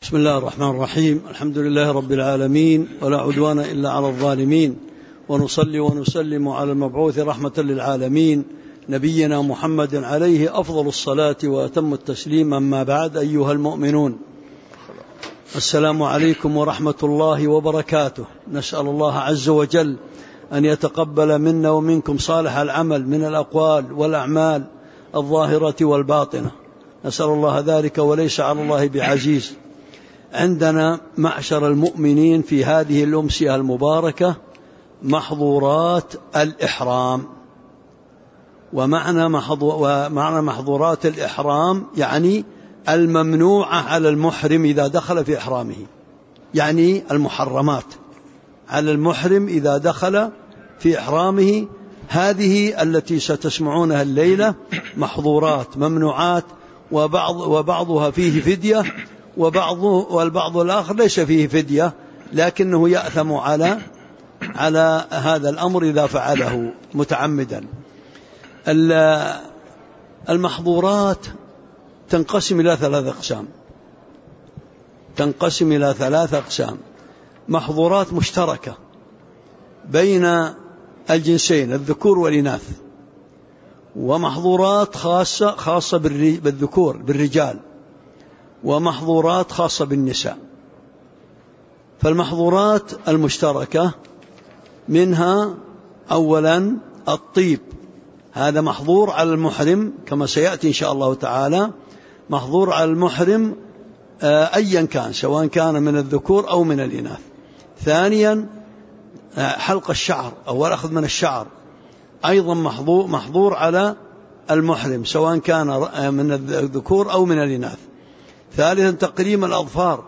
بسم الله الرحمن الرحيم. الحمد لله رب العالمين، ولا عدوان إلا على الظالمين، ونصلي ونسلم على المبعوث رحمة للعالمين نبينا محمد عليه أفضل الصلاة وأتم التسليم. أما بعد، أيها المؤمنون، السلام عليكم ورحمة الله وبركاته. نسأل الله عز وجل أن يتقبل منا ومنكم صالح العمل من الأقوال والأعمال الظاهرة والباطنة، نسأل الله ذلك وليس على الله بعزيز. عندنا معشر المؤمنين في هذه الأمسية المباركة محظورات الإحرام. ومعنى محظورات الإحرام يعني الممنوعة على المحرم إذا دخل في إحرامه، يعني المحرمات على المحرم إذا دخل في إحرامه. هذه التي ستسمعونها الليلة محظورات ممنوعات، وبعضها فيه فدية، والبعض الآخر ليس فيه فدية، لكنه يأثم على هذا الأمر إذا فعله متعمدا. المحظورات تنقسم إلى ثلاث أقسام. محظورات مشتركة بين الجنسين الذكور والإناث، ومحظورات خاصة بالذكور بالرجال، ومحظورات خاصة بالنساء. فالمحظورات المشتركة منها أولا الطيب، هذا محظور على المحرم كما سيأتي إن شاء الله تعالى، محظور على المحرم أيا كان، سواء كان من الذكور أو من الإناث. ثانيا حلق الشعر أو الأخذ من الشعر، أيضا محظور على المحرم سواء كان من الذكور أو من الإناث. ثالثا تقليم الأظفار،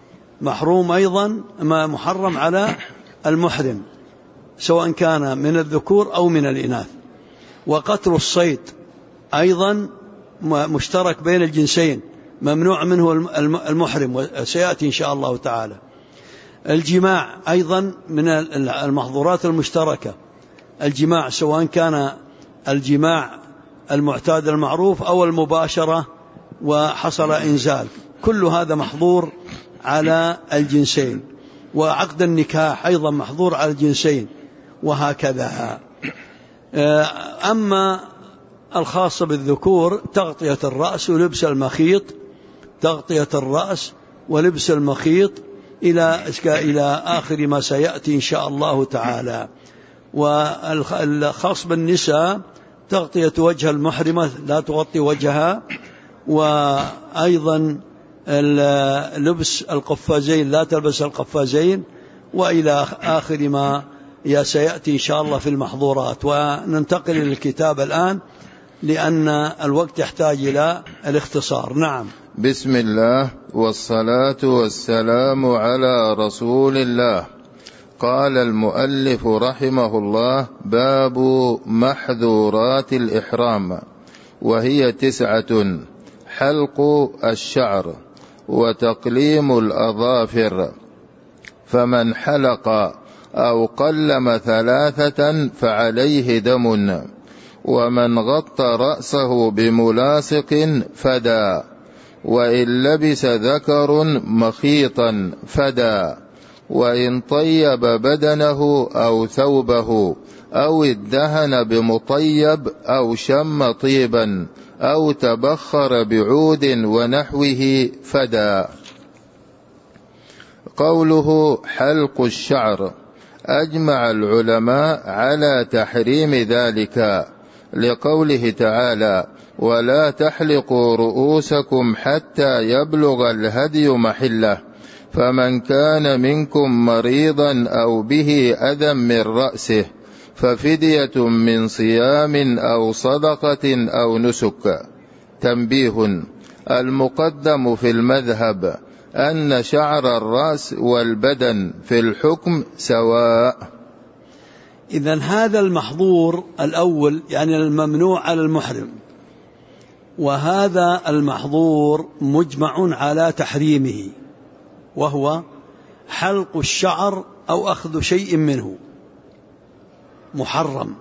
محرم على المحرم سواء كان من الذكور أو من الإناث. وقتل الصيد أيضا مشترك بين الجنسين، ممنوع منه المحرم، وسيأتي إن شاء الله تعالى. الجماع أيضا من المحظورات المشتركة، الجماع سواء كان الجماع المعتاد المعروف أو المباشرة وحصل إنزال، كل هذا محظور على الجنسين. وعقد النكاح أيضا محظور على الجنسين، وهكذا. أما الخاصة بالذكور تغطية الرأس ولبس المخيط، تغطية الرأس ولبس المخيط إلى آخر ما سيأتي إن شاء الله تعالى. والخاص بالنساء تغطية وجه المحرمة، لا تغطي وجهها، وأيضا لبس القفازين، لا تلبس القفازين، وإلى آخر ما سيأتي إن شاء الله في المحظورات. وننتقل للكتاب الآن لأن الوقت يحتاج إلى الاختصار. نعم. بسم الله والصلاة والسلام على رسول الله. قال المؤلف رحمه الله: باب محظورات الإحرام، وهي 9: حلق الشعر، وتقليم الأظافر، فمن حلق أو قلم 3 فعليه دم، ومن غطى رأسه بملاصق فدى، وإن لبس ذكر مخيطا فدى، وإن طيب بدنه أو ثوبه، أو ادهن بمطيب، أو شم طيبا، أو تبخر بعود ونحوه فدى. قوله حلق الشعر، أجمع العلماء على تحريم ذلك، لقوله تعالى: ولا تحلقوا رؤوسكم حتى يبلغ الهدي محله، فمن كان منكم مريضا أو به أذى من رأسه ففدية من صيام أو صدقة أو نسك. تنبيه: المقدم في المذهب أن شعر الرأس والبدن في الحكم سواء. إذن هذا المحظور الأول يعني الممنوع على المحرم، وهذا المحظور مجمع على تحريمه، وهو حلق الشعر أو أخذ شيء منه محرم.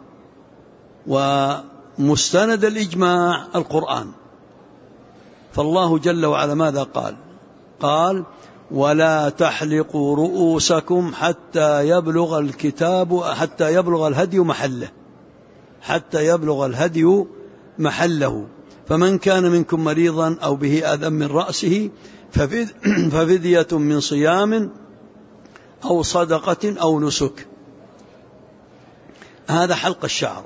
ومستند الإجماع القرآن، فالله جل وعلا ماذا قال؟ ولا تحلقوا رؤوسكم حتى يبلغ الهدي محله، حتى يبلغ الهدي محله. فمن كان منكم مريضا أو به أذى من رأسه ففدية من صيام أو صدقة أو نسك. هذا حلق الشعر.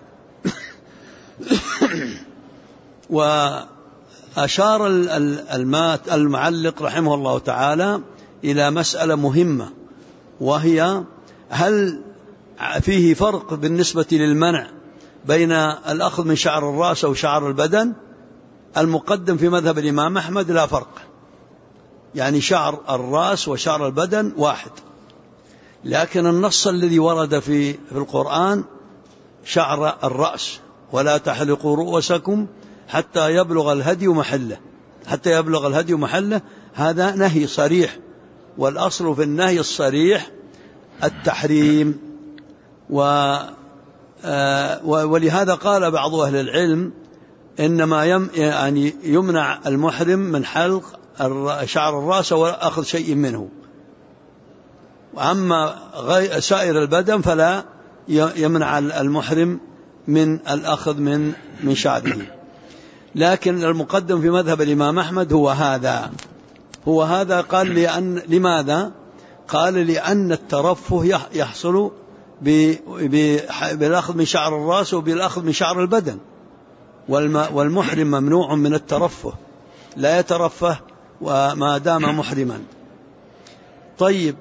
وأشار المعلق رحمه الله تعالى إلى مسألة مهمة، وهي هل فيه فرق بالنسبة للمنع بين الأخذ من شعر الرأس أو شعر البدن؟ المقدم في مذهب الإمام أحمد لا فرق، يعني شعر الرأس وشعر البدن واحد، لكن النص الذي ورد في القرآن شعر الرأس، ولا تحلقوا رؤوسكم حتى يبلغ الهدي محله، حتى يبلغ الهدي محله، هذا نهي صريح، والأصل في النهي الصريح التحريم. ولهذا قال بعض أهل العلم إنما يعني يمنع المحرم من حلق شعر الرأس وأخذ شيء منه، وأما سائر البدن فلا يمنع المحرم من الأخذ من شعره. لكن المقدم في مذهب الإمام أحمد هو هذا. قال لماذا؟ قال لأن الترفه يحصل بالأخذ من شعر الرأس وبالأخذ من شعر البدن، والمحرم ممنوع من الترفه، لا يترفه وما دام محرما. طيب،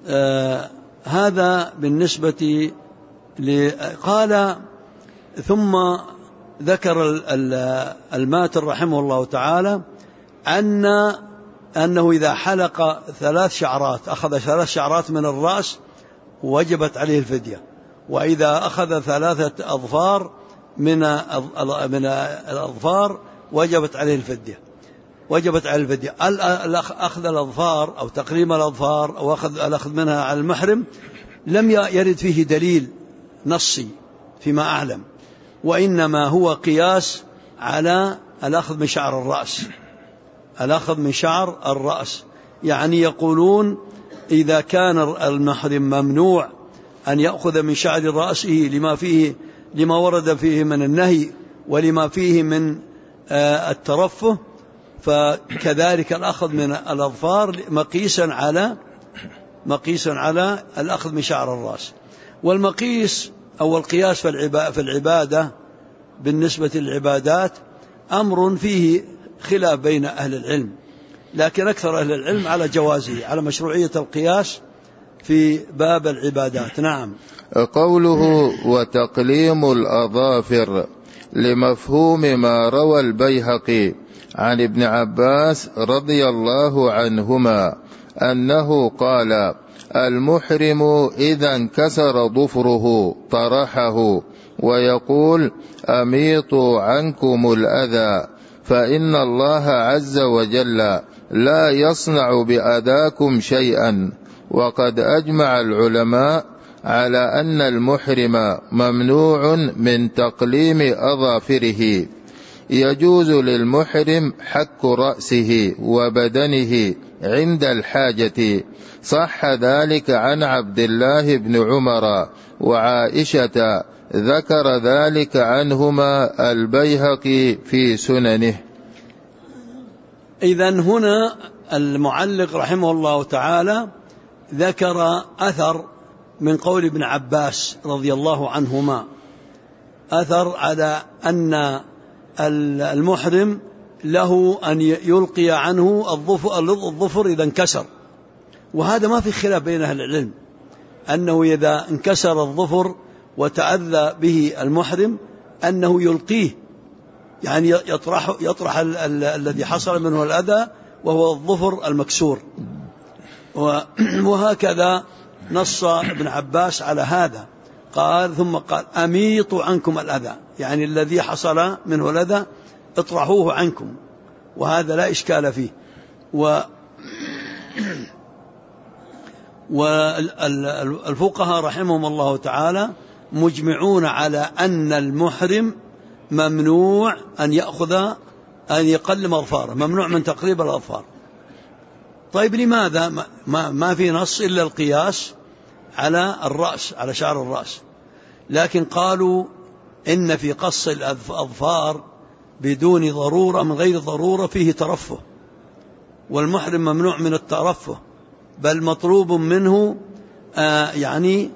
هذا بالنسبة قال. ثم ذكر الماتر رحمه الله تعالى أنه إذا حلق 3 شعرات، أخذ 3 شعرات من الرأس وجبت عليه الفدية، وإذا أخذ 3 أظفار من الأظفار وجبت عليه الفدية. أخذ الأظفار أو تقليم الأظفار أو الأخذ منها على المحرم لم يرد فيه دليل نصي فيما أعلم، وإنما هو قياس على الأخذ من شعر الرأس. الأخذ من شعر الرأس يعني يقولون إذا كان المحرم ممنوع أن يأخذ من شعر رأسه لما ورد فيه من النهي ولما فيه من الترفه، فكذلك الأخذ من الأظفار مقيسا على الأخذ من شعر الرأس. والمقيس أو القياس في العبادة بالنسبة للعبادات أمر فيه خلاف بين أهل العلم، لكن أكثر أهل العلم على جوازه، على مشروعية القياس في باب العبادات. نعم. قوله وتقليم الأظافر لمفهوم ما روى البيهقي عن ابن عباس رضي الله عنهما أنه قال: المحرم إذا انكسر ظفره طرحه ويقول: أميطوا عنكم الأذى، فإن الله عز وجل لا يصنع بأذاكم شيئا. وقد أجمع العلماء على أن المحرم ممنوع من تقليم أظافره. يجوز للمحرم حك رأسه وبدنه عند الحاجة، صح ذلك عن عبد الله بن عمر وعائشة، ذكر ذلك عنهما البيهقي في سننه. إذن هنا المعلق رحمه الله تعالى ذكر أثر من قول ابن عباس رضي الله عنهما، أثر على أن المحرم له أن يلقي عنه الظفر إذا انكسر، وهذا ما في خلاف بين أهل العلم أنه إذا انكسر الظفر وتأذى به المحرم أنه يلقيه، يعني يطرح الذي حصل منه الأذى وهو الظفر المكسور. وهكذا نص ابن عباس على هذا، قال ثم قال: أميطوا عنكم الأذى، يعني الذي حصل منه الأذى اطرحوه عنكم، وهذا لا إشكال فيه. والفقهاء رحمهم الله تعالى مجمعون على أن المحرم ممنوع أن يقلم أظفاره، ممنوع من تقليب الأظفار. طيب لماذا ما في نص إلا القياس على الرأس، على شعر الرأس؟ لكن قالوا إن في قص الأظفار بدون ضرورة، من غير ضرورة، فيه ترفه، والمحرم ممنوع من الترفه، بل مطلوب منه يعني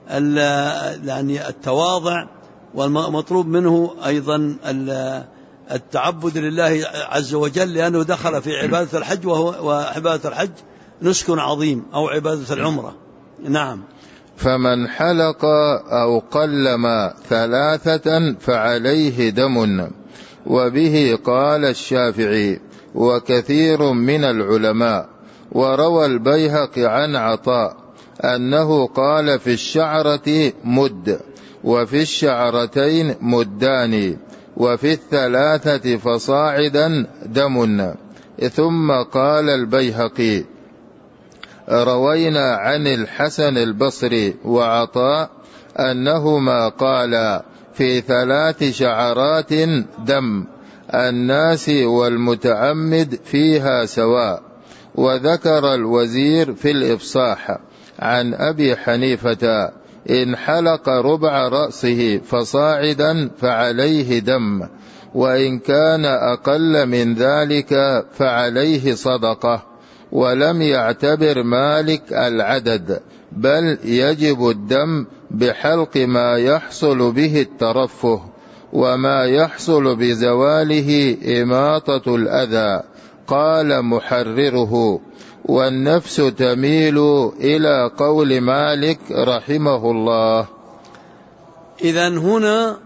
التواضع، والمطلوب منه أيضا التعبد لله عز وجل، لأنه دخل في عبادة الحج، وعبادة الحج نسك عظيم، أو عبادة العمرة. نعم. فمن حلق أو قلم 3 فعليه دم، وبه قال الشافعي وكثير من العلماء. وروى البيهقي عن عطاء أنه قال في الشعرة مد، وفي الشعرتين مدان، وفي 3 فصاعدا دم. ثم قال البيهقي: روينا عن الحسن البصري وعطاء أنهما قالا في 3 شعرات دم، الناس والمتعمد فيها سواء. وذكر الوزير في الإفصاح عن أبي حنيفة: إن حلق ربع رأسه فصاعدا فعليه دم، وإن كان أقل من ذلك فعليه صدقة. ولم يعتبر مالك العدد، بل يجب الدم بحلق ما يحصل به الترفه، وما يحصل بزواله إماطة الأذى. قال محرره: والنفس تميل إلى قول مالك رحمه الله. إذن هنا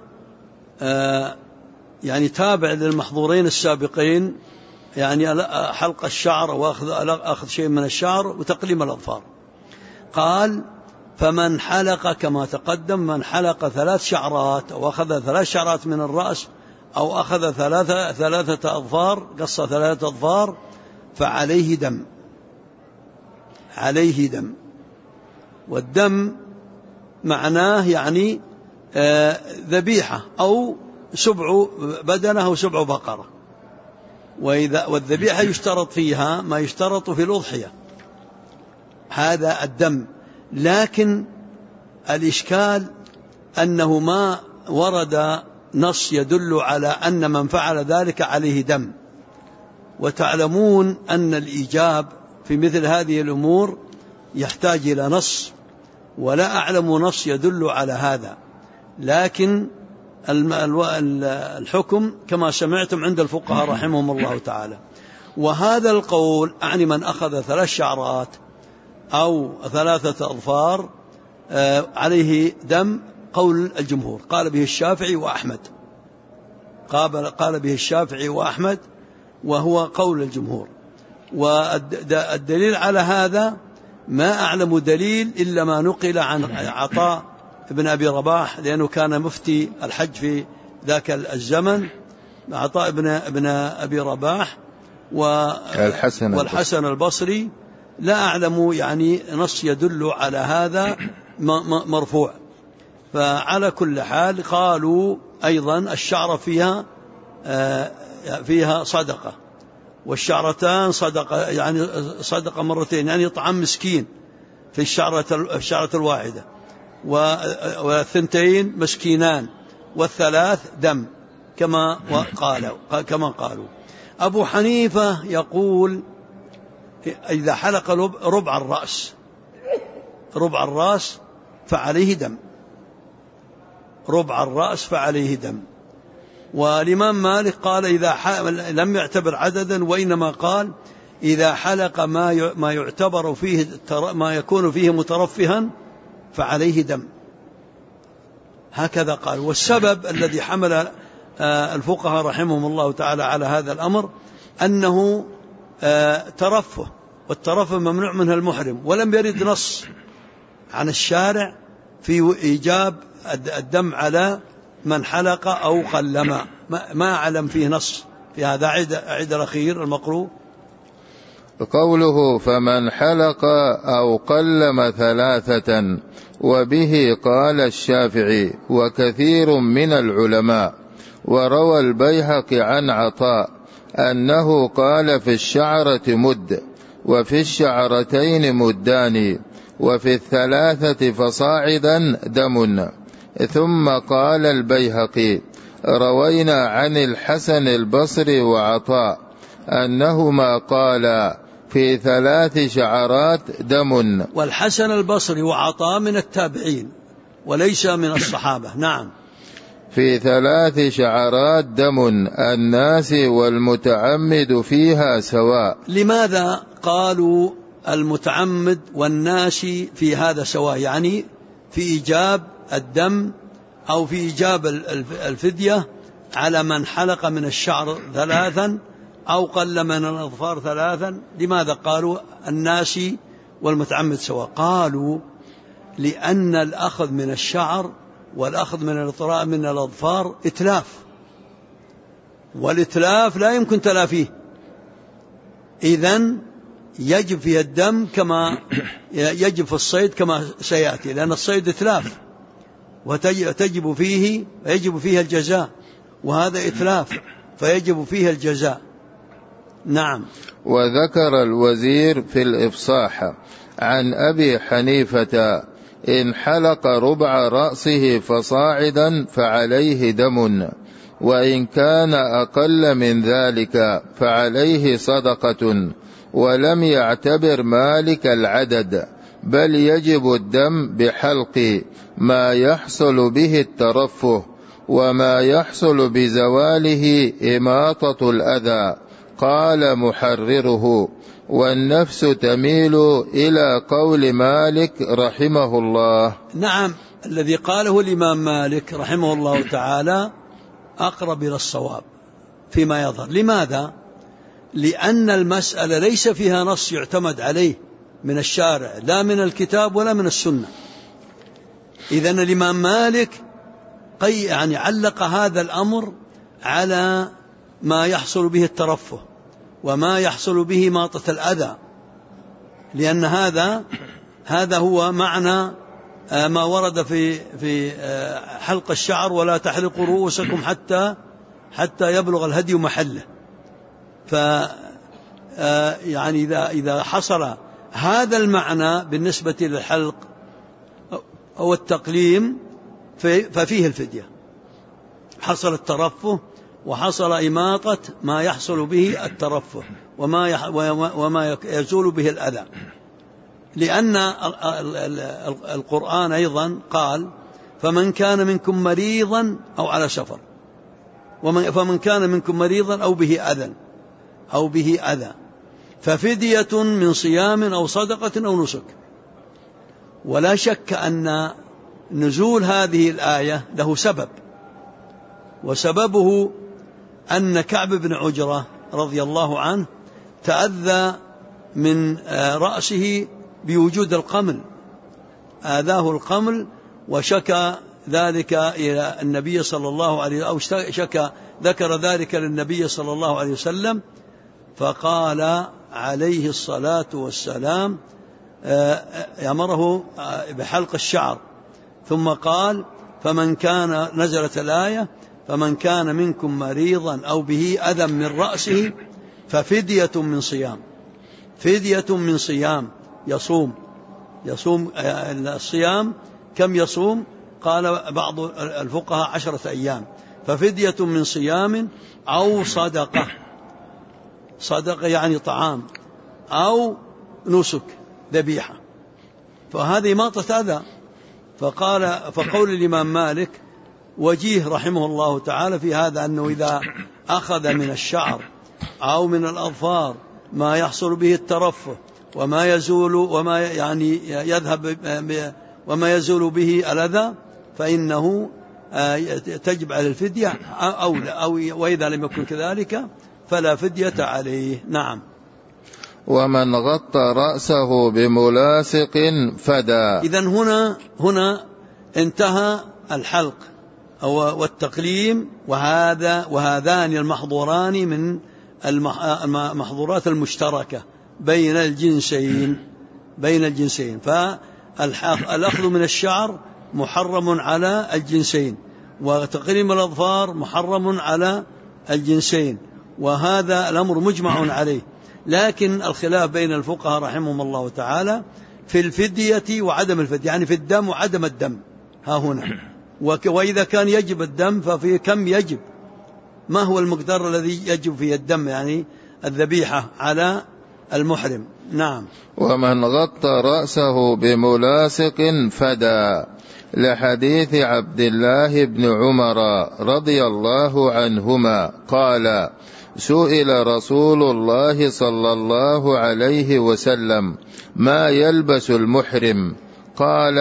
يعني تابع للمحظورين السابقين، يعني حلق الشعر وأخذ شيء من الشعر وتقليم الأظفار. قال: فمن حلق كما تقدم، من حلق 3 شعرات أو أخذ 3 شعرات من الرأس، أو أخذ 3 أظفار، قص 3 أظفار، فعليه دم، عليه دم. والدم معناه يعني ذبيحة أو سبع بدنة أو سبع بقرة. والذبيحة يشترط فيها ما يشترط في الأضحية، هذا الدم. لكن الإشكال أنه ما ورد نص يدل على أن من فعل ذلك عليه دم. وتعلمون أن الإيجاب في مثل هذه الأمور يحتاج إلى نص، ولا أعلم نص يدل على هذا. لكن الحكم كما سمعتم عند الفقهاء رحمهم الله تعالى. وهذا القول أعني من أخذ 3 شعرات أو 3 أظفار عليه دم، قول الجمهور، قال به الشافعي وأحمد، قال به الشافعي وأحمد، وهو قول الجمهور. والدليل على هذا ما أعلم دليل إلا ما نقل عن عطاء ابن أبي رباح، لأنه كان مفتي الحج في ذاك الزمن، عطاء ابن أبي رباح والحسن البصري. لا أعلم يعني نص يدل على هذا مرفوع. فعلى كل حال قالوا أيضا الشعر فيها صدقة، والشعرتان صدقة، يعني صدقة مرتين، يعني يطعم مسكين في الشعرة الواحدة، والثنتين مسكينان، والثلاث دم، كما قالوا. أبو حنيفة يقول: إذا حلق ربع الرأس فعليه دم، ربع الرأس فعليه دم. والإمام مالك قال إذا لم يعتبر عددا، وإنما قال إذا حلق ما يعتبر فيه ما يكون فيه مترفها فعليه دم، هكذا قال. والسبب الذي حمل الفقهاء رحمهم الله تعالى على هذا الأمر أنه ترفه، والترفه ممنوع منه المحرم، ولم يرد نص عن الشارع في إيجاب الدم على من حلق أو قلم، ما أعلم فيه نص في هذا. عيد الأخير المقروء. قوله: فمن حلق أو قلم 3، وبه قال الشافعي وكثير من العلماء. وروى البيهقي عن عطاء أنه قال في الشعرة مد، وفي الشعرتين مدان، وفي الثلاثة فصاعدا دم. ثم قال البيهقي: روينا عن الحسن البصري وعطاء أنهما قالا في 3 شعرات دم. والحسن البصري وعطاء من التابعين وليس من الصحابة. نعم. في 3 شعرات دم، الناس والمتعمد فيها سواء. لماذا قالوا المتعمد والناس في هذا سواء؟ يعني في إيجاب الدم أو في إيجاب الفدية على من حلق من الشعر 3 أو قل من الأظفار 3. لماذا قالوا الناس والمتعمد سواء؟ قالوا لأن الأخذ من الشعر والأخذ من الأظفار إتلاف، والإتلاف لا يمكن تلافيه، إذن يجب فيه الدم كما يجب في الصيد كما سيأتي، لأن الصيد إتلاف ويجب فيه الجزاء، وهذا إتلاف فيجب فيه الجزاء. نعم. وذكر الوزير في الإفصاح عن أبي حنيفة: إن حلق ربع رأسه فصاعدا فعليه دم، وإن كان أقل من ذلك فعليه صدقة. ولم يعتبر مالك العدد، بل يجب الدم بحلق ما يحصل به الترفه، وما يحصل بزواله إماطة الأذى. قال محرره: والنفس تميل إلى قول مالك رحمه الله. نعم، الذي قاله الإمام مالك رحمه الله تعالى أقرب إلى الصواب فيما يظهر. لماذا؟ لأن المسألة ليس فيها نص يعتمد عليه من الشارع، لا من الكتاب ولا من السنة. إذن الإمام مالك يعني علق هذا الأمر على ما يحصل به الترفه وما يحصل به ماطة الأذى، لأن هذا هو معنى ما ورد في حلق الشعر: ولا تحلقوا رؤوسكم حتى يبلغ الهدي محله. يعني إذا حصل هذا المعنى بالنسبة للحلق أو التقليم ففيه الفدية، حصل الترفه وحصل إماطة ما يحصل به الترفه وما يزول به الأذى. لأن القرآن أيضا قال: فمن كان منكم مريضا أو على سفر، فمن كان منكم مريضا أو به أذى ففدية من صيام أو صدقة أو نسك. ولا شك أن نزول هذه الآية له سبب، وسببه أن كعب بن عجرة رضي الله عنه تأذى من رأسه بوجود القمل، آذاه القمل، وشكى ذلك إلى النبي صلى الله عليه أو ذكر ذلك للنبي صلى الله عليه وسلم، فقال عليه الصلاة والسلام يأمره بحلق الشعر، ثم قال: فمن كان، نزلت الآية: فمن كان منكم مريضا أو به أذى من رأسه ففدية من صيام. فدية من صيام، يصوم الصيام. كم يصوم؟ قال بعض الفقهاء 10 أيام. ففدية من صيام أو صدقة يعني طعام، أو نسك ذبيحة، فهذه ماطة أذى. فقول الإمام مالك وجيه رحمه الله تعالى في هذا أنه إذا أخذ من الشعر أو من الأظفار ما يحصل به الترفه وما يزول وما يعني يذهب وما يزول به الأذى فإنه تجب على الفدية، أو وإذا لم يكن كذلك فلا فدية عليه. نعم. ومن غطى رأسه بملاصق فدى. إذن هنا انتهى الحلق والتقليم، وهذان المحظوران من المحظورات المشتركة بين الجنسين. فالأخذ من الشعر محرم على الجنسين، وتقليم الأظفار محرم على الجنسين، وهذا الأمر مجمع عليه. لكن الخلاف بين الفقهاء رحمهم الله تعالى في الفدية وعدم الفدية، يعني في الدم وعدم الدم ها هنا. وإذا كان يجب الدم ففي كم يجب، ما هو المقدار الذي يجب فيه الدم، يعني الذبيحة على المحرم. نعم. ومن غطى رأسه بملاصق فدى، لحديث عبد الله بن عمر رضي الله عنهما قال: سئل رسول الله صلى الله عليه وسلم: ما يلبس المحرم؟ قال: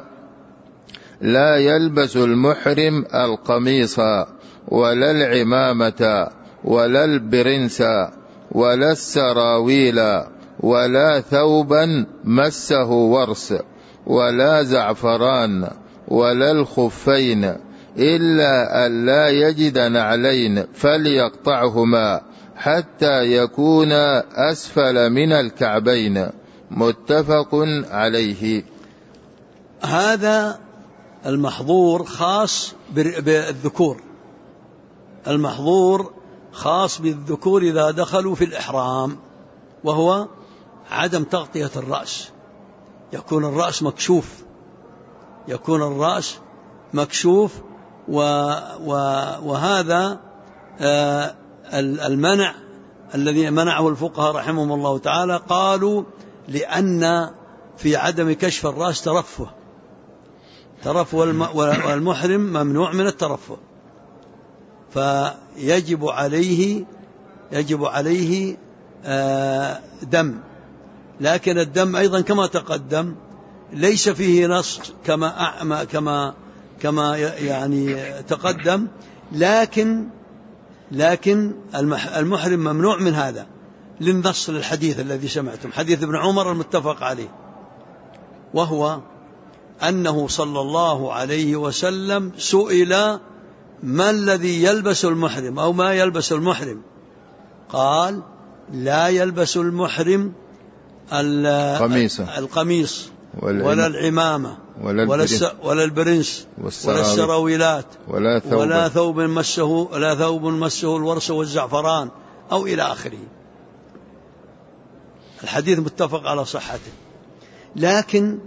لا يلبس المحرم القميص ولا العمامة ولا البرنس ولا السراويل ولا ثوبا مسه ورس ولا زعفران ولا الخفين، إلا أن لا يجد نعلين فليقطعهما حتى يكون أسفل من الكعبين. متفق عليه. هذا المحظور خاص بالذكور، المحظور خاص بالذكور إذا دخلوا في الإحرام، وهو عدم تغطية الرأس، يكون الرأس مكشوف، يكون الرأس مكشوف. وهذا المنع الذي منعه الفقهاء رحمهم الله تعالى، قالوا لأن في عدم كشف الرأس ترفه، والمحرم ممنوع من الترفه، فيجب عليه دم. لكن الدم أيضا كما تقدم ليس فيه نص كما يعني تقدم، لكن المحرم ممنوع من هذا للنص للحديث الذي سمعتم، حديث ابن عمر المتفق عليه، وهو أنه صلى الله عليه وسلم سئل: ما الذي يلبس المحرم أو ما يلبس المحرم؟ قال: لا يلبس المحرم القميص ولا العمامة ولا البرنس ولا السراويلات ولا ثوب مسه الورس والزعفران أو إلى آخره. الحديث متفق على صحته. لكن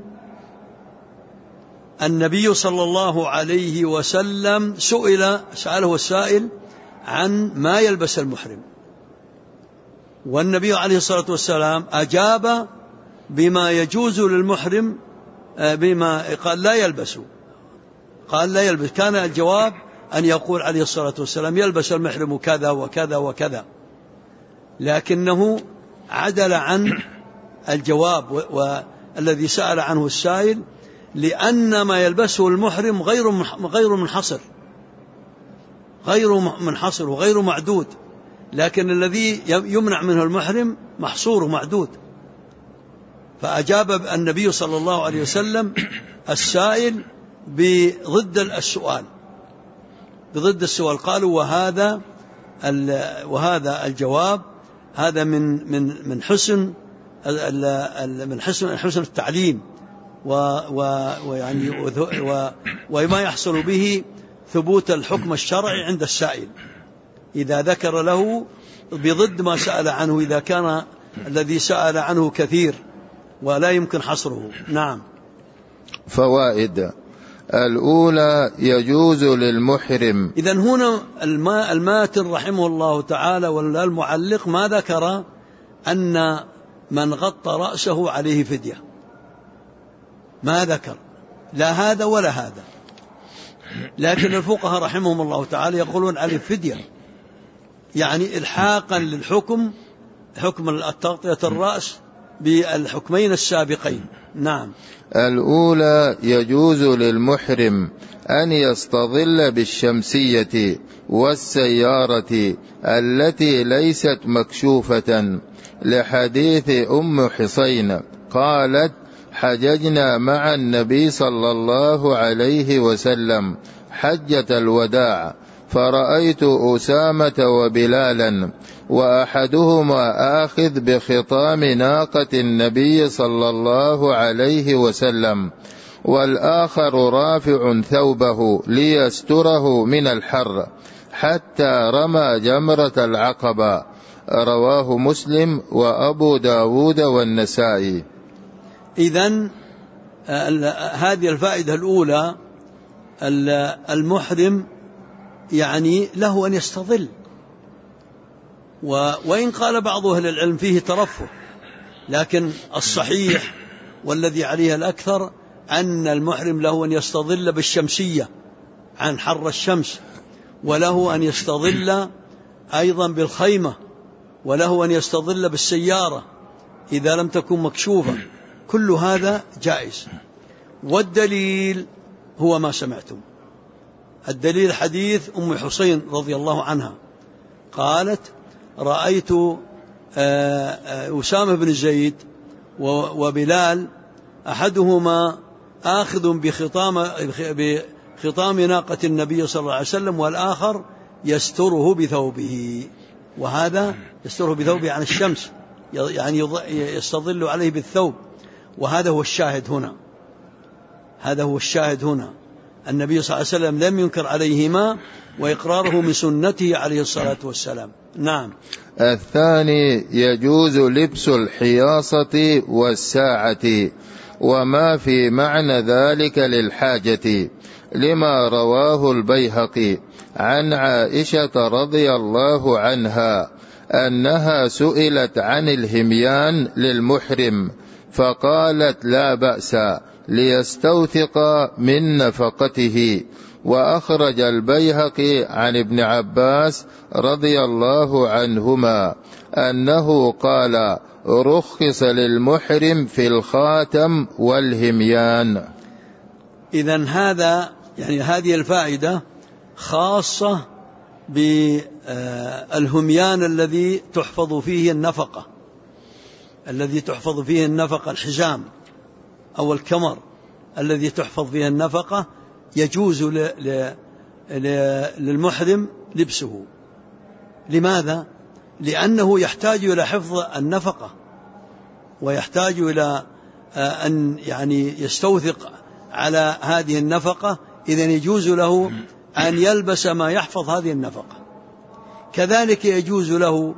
النبي صلى الله عليه وسلم سأله السائل عن ما يلبس المحرم، والنبي عليه الصلاة والسلام أجاب بما يجوز للمحرم، بما قال لا يلبس. كان الجواب أن يقول عليه الصلاة والسلام: يلبس المحرم كذا وكذا وكذا، لكنه عدل عن الجواب والذي سأل عنه السائل، لأن ما يلبسه المحرم غير منحصر وغير معدود، لكن الذي يمنع منه المحرم محصور ومعدود. فأجاب النبي صلى الله عليه وسلم السائل بضد السؤال. قالوا: وهذا الجواب هذا من حسن التعليم، وما يحصل به ثبوت الحكم الشرعي عند السائل إذا ذكر له بضد ما سأل عنه، إذا كان الذي سأل عنه كثير ولا يمكن حصره. نعم. فوائد: الأولى: يجوز للمحرم. إذن هنا الماتن رحمه الله تعالى والمعلق ما ذكر أن من غطى رأسه عليه فدية، ما ذكر لا هذا ولا هذا، لكن الفقهاء رحمهم الله تعالى يقولون عليه فدية، يعني إلحاقا للحكم، حكم تغطية الرأس بالحكمين السابقين. نعم. الأولى: يجوز للمحرم أن يستظل بالشمسية والسيارة التي ليست مكشوفة، لحديث أم حصين قالت: حججنا مع النبي صلى الله عليه وسلم حجة الوداع، فرأيت أسامة وبلالا، وأحدهما آخذ بخطام ناقة النبي صلى الله عليه وسلم، والآخر رافع ثوبه ليستره من الحر، حتى رمى جمرة العقبة. رواه مسلم وأبو داود والنسائي. إذن هذه الفائدة الأولى، المحرم يعني له أن يستظل، وإن قال بعض أهل العلم فيه ترفه، لكن الصحيح والذي عليه الأكثر أن المحرم له أن يستظل بالشمسية عن حر الشمس، وله أن يستظل أيضا بالخيمة، وله أن يستظل بالسيارة إذا لم تكن مكشوفة. كل هذا جائز. والدليل هو ما سمعتم. الدليل حديث أم حسين رضي الله عنها قالت: رأيت أسامة بن زيد وبلال أحدهما آخذ بخطام ناقة النبي صلى الله عليه وسلم، والآخر يستره بثوبه. وهذا يستره بثوبه عن الشمس، يعني يستظل عليه بالثوب. وهذا هو الشاهد هنا، هذا هو الشاهد هنا. النبي صلى الله عليه وسلم لم ينكر عليهما، وإقراره من سنته عليه الصلاة والسلام. نعم. الثاني: يجوز لبس الحياصة والساعة وما في معنى ذلك للحاجة، لما رواه البيهقي عن عائشة رضي الله عنها أنها سئلت عن الهميان للمحرم فقالت: لا بأس، ليستوثق من نفقته. وأخرج البيهقي عن ابن عباس رضي الله عنهما أنه قال: رخص للمحرم في الخاتم والهميان. إذن هذا يعني هذه الفائدة خاصة بالهميان الذي تحفظ فيه النفقة، الذي تحفظ فيه النفقة، الحزام أو الكمر الذي تحفظ فيه النفقة، يجوز للمحرم لبسه. لماذا؟ لأنه يحتاج إلى حفظ النفقة، ويحتاج إلى أن يعني يستوثق على هذه النفقة. إذن يجوز له أن يلبس ما يحفظ هذه النفقة. كذلك يجوز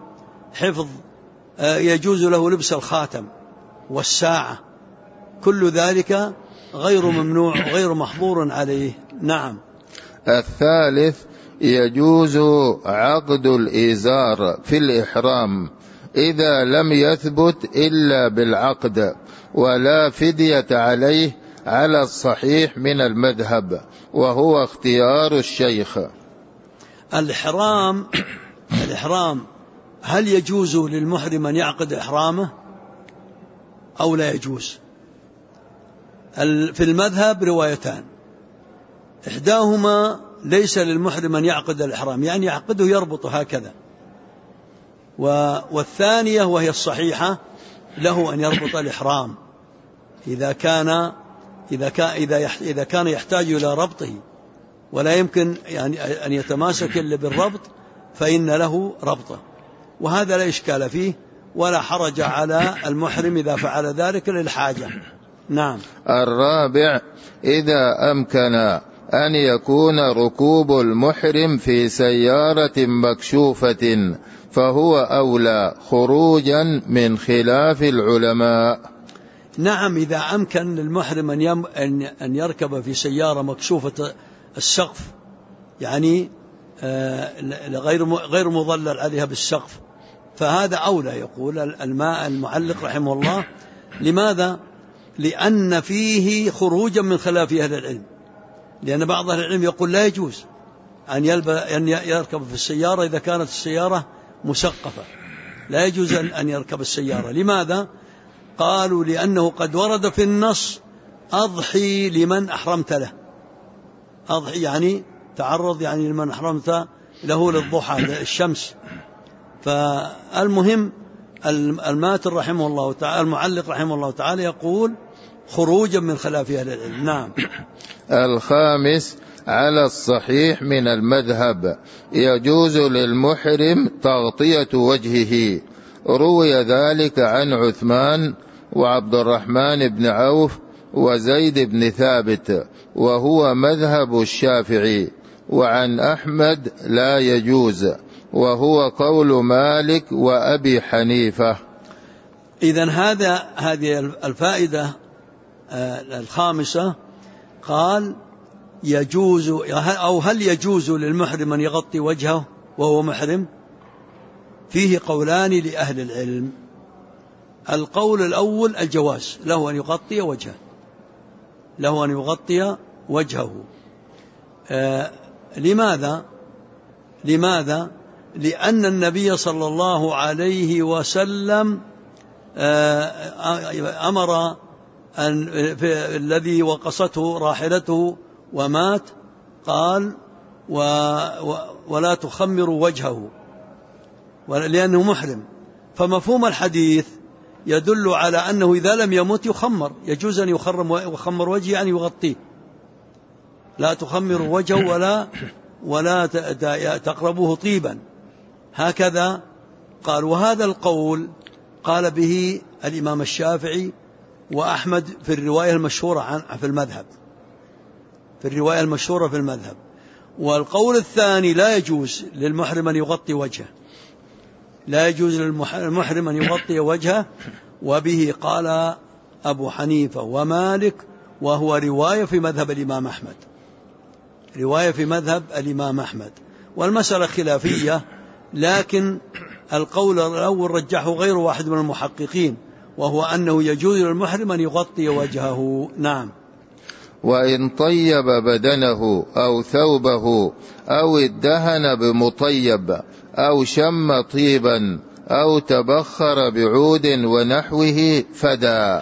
له لبس الخاتم والساعة، كل ذلك غير ممنوع غير محظور عليه. نعم. الثالث: يجوز عقد الإزار في الإحرام إذا لم يثبت إلا بالعقد، ولا فدية عليه على الصحيح من المذهب، وهو اختيار الشيخ. الإحرام هل يجوز للمحرم أن يعقد إحرامه أو لا يجوز؟ في المذهب روايتان، إحداهما ليس للمحرم أن يعقد الإحرام، يعني يعقده يربط هكذا، والثانية وهي الصحيحة له أن يربط الإحرام إذا كان يحتاج إلى ربطه، ولا يمكن يعني أن يتماسك إلا بالربط، فإن له ربطه، وهذا لا إشكال فيه ولا حرج على المحرم إذا فعل ذلك للحاجة. نعم. الرابع: إذا أمكن أن يكون ركوب المحرم في سيارة مكشوفة فهو أولى خروجا من خلاف العلماء. نعم، إذا أمكن للمحرم أن يركب في سيارة مكشوفة السقف، يعني غير مظلل عليها بالسقف، فهذا أولى. يقول المعلق رحمه الله: لماذا؟ لأن فيه خروجا من خلاف أهل العلم، لأن بعض أهل العلم يقول لا يجوز أن يركب في السيارة إذا كانت السيارة مسقفة، لا يجوز أن يركب السيارة. لماذا؟ قالوا: لأنه قد ورد في النص: أضحي لمن أحرمت له. أضحي يعني تعرض، يعني لمن أحرمت له للضحى الشمس. فالمهم الماتر رحمه الله تعالى، المعلق رحمه الله تعالى، يقول خروجا من خلاف أهل العلم. نعم. الخامس: على الصحيح من المذهب يجوز للمحرم تغطية وجهه، روي ذلك عن عثمان وعبد الرحمن بن عوف وزيد بن ثابت، وهو مذهب الشافعي، وعن أحمد لا يجوز، وهو قول مالك وأبي حنيفة. إذن هذه الفائدة الخامسة. قال يجوز أو هل يجوز للمحرم أن يغطي وجهه وهو محرم؟ فيه قولان لأهل العلم. القول الأول الجواز، له أن يغطي وجهه، له أن يغطي وجهه. لماذا؟ لأن النبي صلى الله عليه وسلم أمر الذي وقصته راحلته ومات، قال ولا تخمروا وجهه لأنه محرم. فمفهوم الحديث يدل على أنه إذا لم يمت يخمر، يجوز أن يخمر وجهه يعني يغطيه. لا تخمروا وجهه ولا تقربوه طيبا، هكذا قال. وهذا القول قال به الإمام الشافعي وأحمد في الرواية المشهورة في المذهب، والقول الثاني لا يجوز للمحرم أن يغطي وجهه، لا يجوز للمحرم أن يغطي وجهه، وبه قال أبو حنيفة ومالك، وهو رواية في مذهب الإمام أحمد، والمسألة خلافية، لكن القول الأول رجحه غير واحد من المحققين، وهو أنه يجوز للمحرم أن يغطي وجهه. نعم. وإن طيب بدنه أو ثوبه أو ادهن بمطيب أو شم طيبا أو تبخر بعود ونحوه فدا.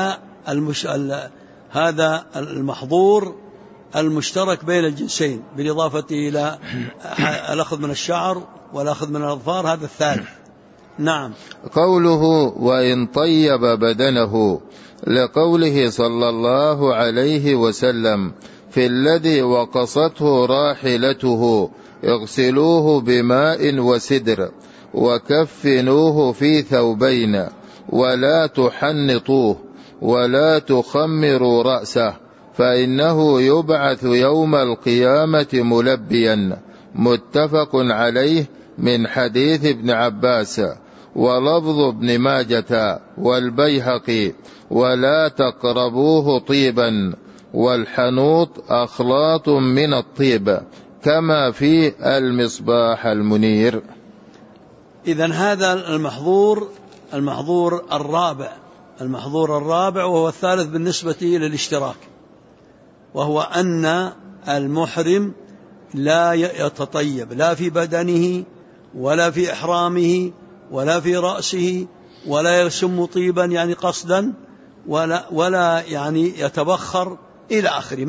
هذا المحظور المشترك بين الجنسين، بالإضافة إلى الأخذ من الشعر والأخذ من الأظفار، هذا الثالث. نعم. قوله وإن طيب بدنه لقوله صلى الله عليه وسلم في الذي وقصته راحلته اغسلوه بماء وسدر وكفنوه في ثوبين ولا تحنطوه ولا تخمروا رأسه فإنه يبعث يوم القيامة ملبيا. متفق عليه من حديث ابن عباس، ولفظ ابن ماجة والبيهقي ولا تقربوه طيبا، والحنوط أخلاط من الطيب كما في المصباح المنير. إذن هذا المحظور الرابع، وهو الثالث بالنسبة للاشتراك، وهو أن المحرم لا يتطيب لا في بدنه ولا في إحرامه ولا في رأسه، ولا يشم طيبا يعني قصدا، ولا يعني يتبخر إلى آخره،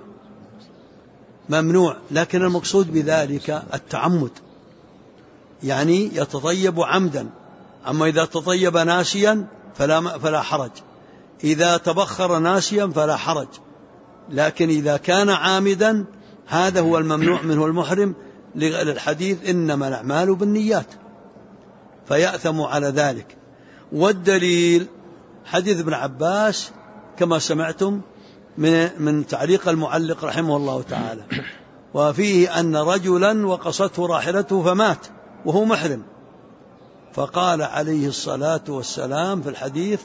ممنوع. لكن المقصود بذلك التعمد، يعني يتطيب عمدا. أما إذا تطيب ناسيا فلا حرج، إذا تبخر ناسيا فلا حرج، لكن إذا كان عامدا هذا هو الممنوع منه المحرم، للحديث إنما الأعمال بالنيات، فيأثم على ذلك. والدليل حديث ابن عباس كما سمعتم من تعليق المعلق رحمه الله تعالى، وفيه أن رجلا وقصته راحلته فمات وهو محرم، فقال عليه الصلاة والسلام في الحديث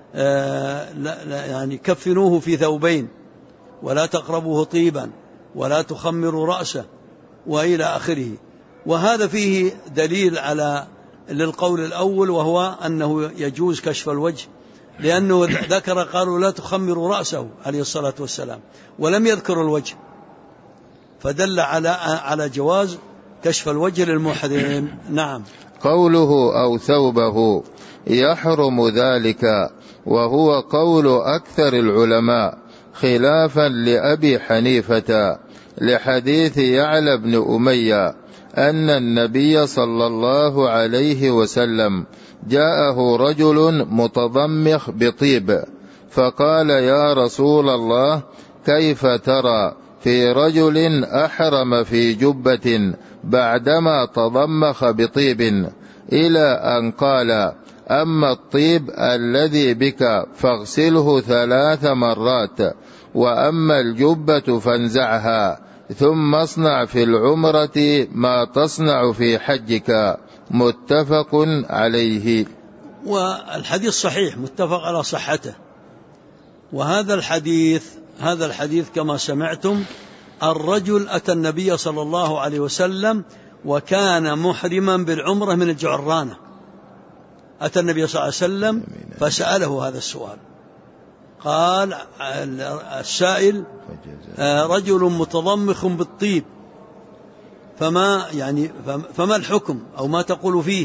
يعني كفنوه في ثوبين ولا تقربوه طيبا ولا تخمروا رأسه وإلى آخره. وهذا فيه دليل للقول الأول، وهو أنه يجوز كشف الوجه، لأنه ذكر قالوا لا تخمروا رأسه عليه الصلاة والسلام، ولم يذكر الوجه، فدل على جواز كشف الوجه للمحرم. نعم. قوله أو ثوبه يحرم ذلك، وهو قول أكثر العلماء خلافا لأبي حنيفة، لحديث يعلى بن أمية أن النبي صلى الله عليه وسلم جاءه رجل متضمخ بطيب، فقال يا رسول الله كيف ترى في رجل أحرم في جبة بعدما تضمخ بطيب، إلى أن قال أما الطيب الذي بك فاغسله 3 مرات، وأما الجبة فانزعها، ثم اصنع في العمرة ما تصنع في حجك، متفق عليه. والحديث صحيح متفق على صحته. وهذا الحديث كما سمعتم، الرجل أتى النبي صلى الله عليه وسلم وكان محرما بالعمرة من الجعرانة، أتى النبي صلى الله عليه وسلم فسأله هذا السؤال، قال السائل رجل متضمخ بالطيب، فما الحكم أو ما تقول فيه؟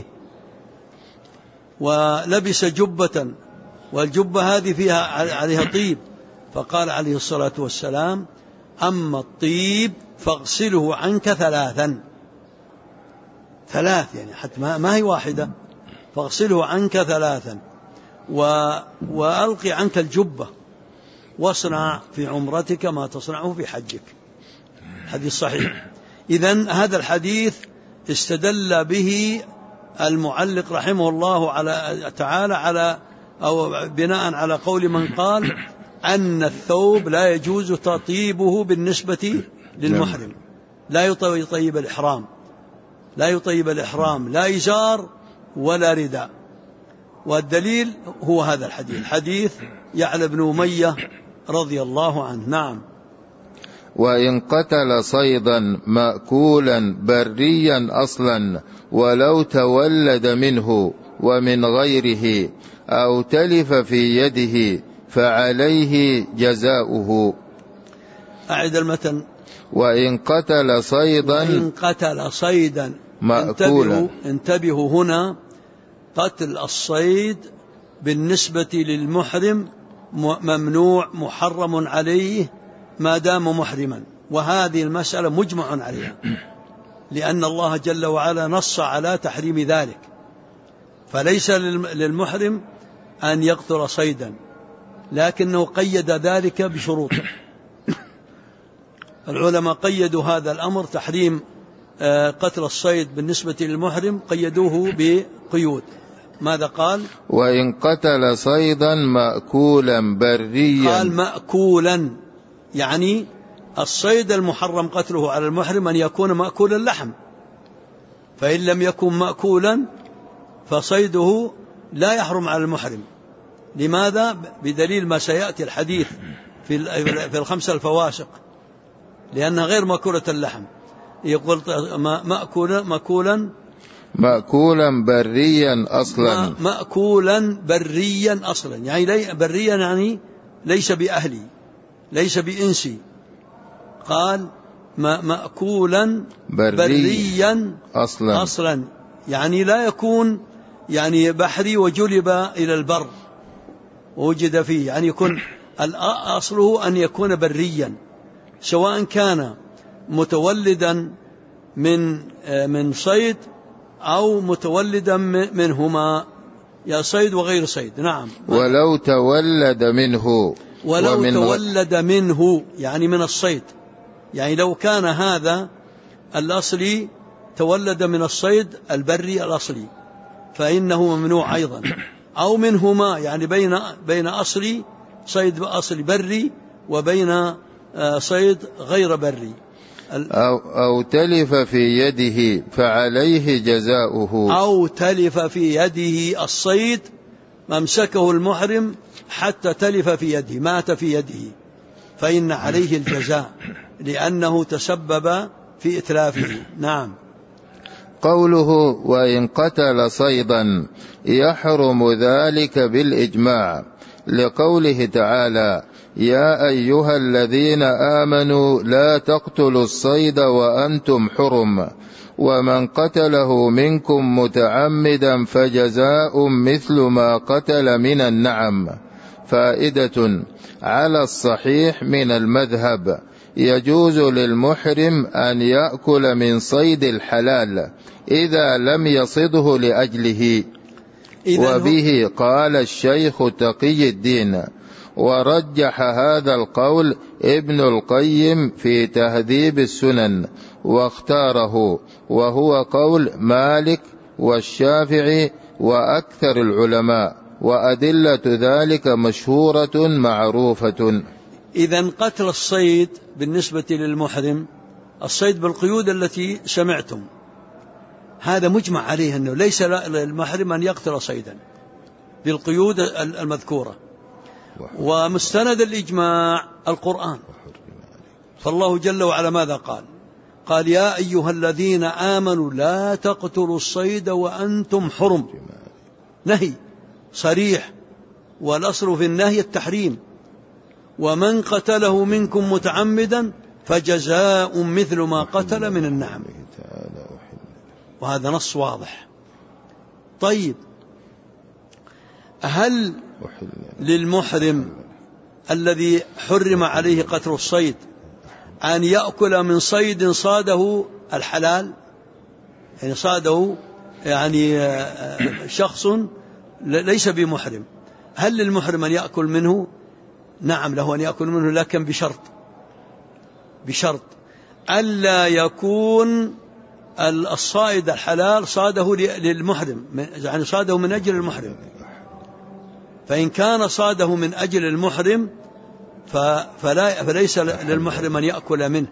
ولبس جبة، والجبة هذه فيها عليها طيب، فقال عليه الصلاة والسلام: أما الطيب فاغسله عنك ثلاث يعني حتى ما هي واحدة، فاغسله عنك 3 وألقي عنك الجبة واصنع في عمرتك ما تصنعه في حجك. حديث صحيح. إذن هذا الحديث استدل به المعلق رحمه الله تعالى أو بناء على قول من قال أن الثوب لا يجوز تطيبه بالنسبة للمحرم، لا يطيب الإحرام، لا إزار ولا رداء. والدليل هو هذا الحديث، حديث يعلى بن أمية رضي الله عنه. نعم. وإن قتل صيدا مأكولا بريا أصلا ولو تولد منه ومن غيره أو تلف في يده فعليه جزاؤه. أعد المتن. وإن قتل صيدا مأكولا. انتبهوا هنا، قتل الصيد بالنسبة للمحرم ممنوع محرم عليه ما دام محرما، وهذه المسألة مجمع عليها، لأن الله جل وعلا نص على تحريم ذلك، فليس للمحرم أن يقتل صيدا، لكنه قيد ذلك بشروط. العلماء قيدوا هذا الأمر، تحريم قتل الصيد بالنسبة للمحرم قيدوه بقيود. ماذا قال؟ وإن قتل صيدا مأكولا بريا. قال مأكولا، يعني الصيد المحرم قتله على المحرم أن يكون مأكول اللحم، فإن لم يكن مأكولا فصيده لا يحرم على المحرم. لماذا؟ بدليل ما سيأتي الحديث في 5 الفواسق، لأنها غير مأكولة اللحم. يقول مأكولا بريا أصلا. مأكولا بريا أصلا، يعني بريا يعني ليس بأهلي، ليس بإنسي. قال مأكولا بريا أصلا، يعني لا يكون يعني بحري وجلب إلى البر ووجد فيه، يعني يكون أصله أن يكون بريا، سواء كان متولدا من صيد أو متولدا منهما، يا صيد وغير صيد. نعم. ولو تولد منه يعني من الصيد، يعني لو كان هذا الأصلي تولد من الصيد البري الأصلي فإنه ممنوع أيضا، أو منهما يعني بين أصلي صيد أصلي بري وبين صيد غير بري. أو تلف في يده فعليه جزاؤه. أو تلف في يده الصيد، ممسكه المحرم حتى تلف في يده، مات في يده، فإن عليه الجزاء لأنه تسبب في إتلافه. نعم. قوله وإن قتل صيدا يحرم ذلك بالإجماع، لقوله تعالى يا أيها الذين آمنوا لا تقتلوا الصيد وأنتم حرم، ومن قتله منكم متعمدا فجزاء مثل ما قتل من النعم. فائدة: على الصحيح من المذهب يجوز للمحرم أن يأكل من صيد الحلال إذا لم يصده لأجله، وبه قال الشيخ تقي الدين، ورجح هذا القول ابن القيم في تهذيب السنن واختاره، وهو قول مالك والشافعي وأكثر العلماء، وأدلة ذلك مشهورة معروفة. إذن قتل الصيد بالنسبة للمحرم الصيد بالقيود التي سمعتم، هذا مجمع عليه أنه ليس للمحرم أن يقتل صيدا بالقيود المذكورة. ومستند الإجماع القرآن، فالله جل وعلا ماذا قال؟ قال يا أيها الذين آمنوا لا تقتلوا الصيد وأنتم حرم، نهي صريح، والأصل في النهي التحريم. ومن قتله منكم متعمدا فجزاء مثل ما قتل من النعم، وهذا نص واضح. طيب، هل للمحرم الذي حرم عليه قتل الصيد أن يأكل من صيد صاده الحلال؟ يعني صاده يعني شخص ليس بمحرم، هل للمحرم أن يأكل منه؟ نعم، له أن يأكل منه، لكن بشرط ألا يكون الصائد الحلال صاده للمحرم، يعني صاده من أجل المحرم. فإن كان صاده من أجل المحرم فليس للمحرم أن يأكل منه.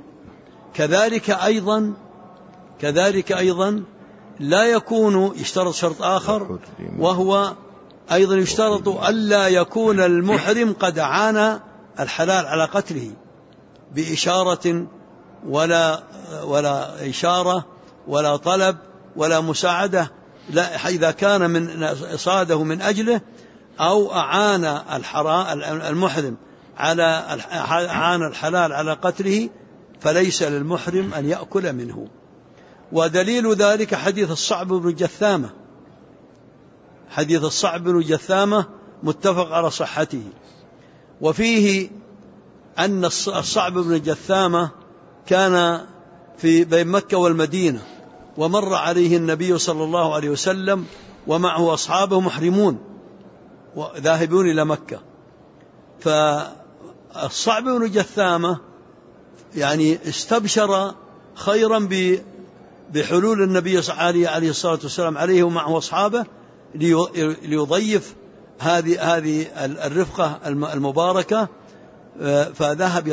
كذلك أيضا لا يكون، يشترط شرط آخر، وهو أيضا يشترط ألا يكون المحرم قد عانى الحلال على قتله بإشارة ولا إشارة ولا طلب ولا مساعدة، لا، إذا كان من صاده من أجله أو أعان المحرم عان الحلال على قتله فليس للمحرم أن يأكل منه. ودليل ذلك حديث الصعب بن جثامة متفق على صحته، وفيه أن الصعب بن جثامة كان بين مكة والمدينة، ومر عليه النبي صلى الله عليه وسلم ومعه أصحابه محرمون وذاهبون إلى مكة. فالصعب بن جثامة يعني استبشر خيرا بحلول النبي عليه الصلاة والسلام عليه ومعه أصحابه ليضيف هذه الرفقة المباركة، فذهب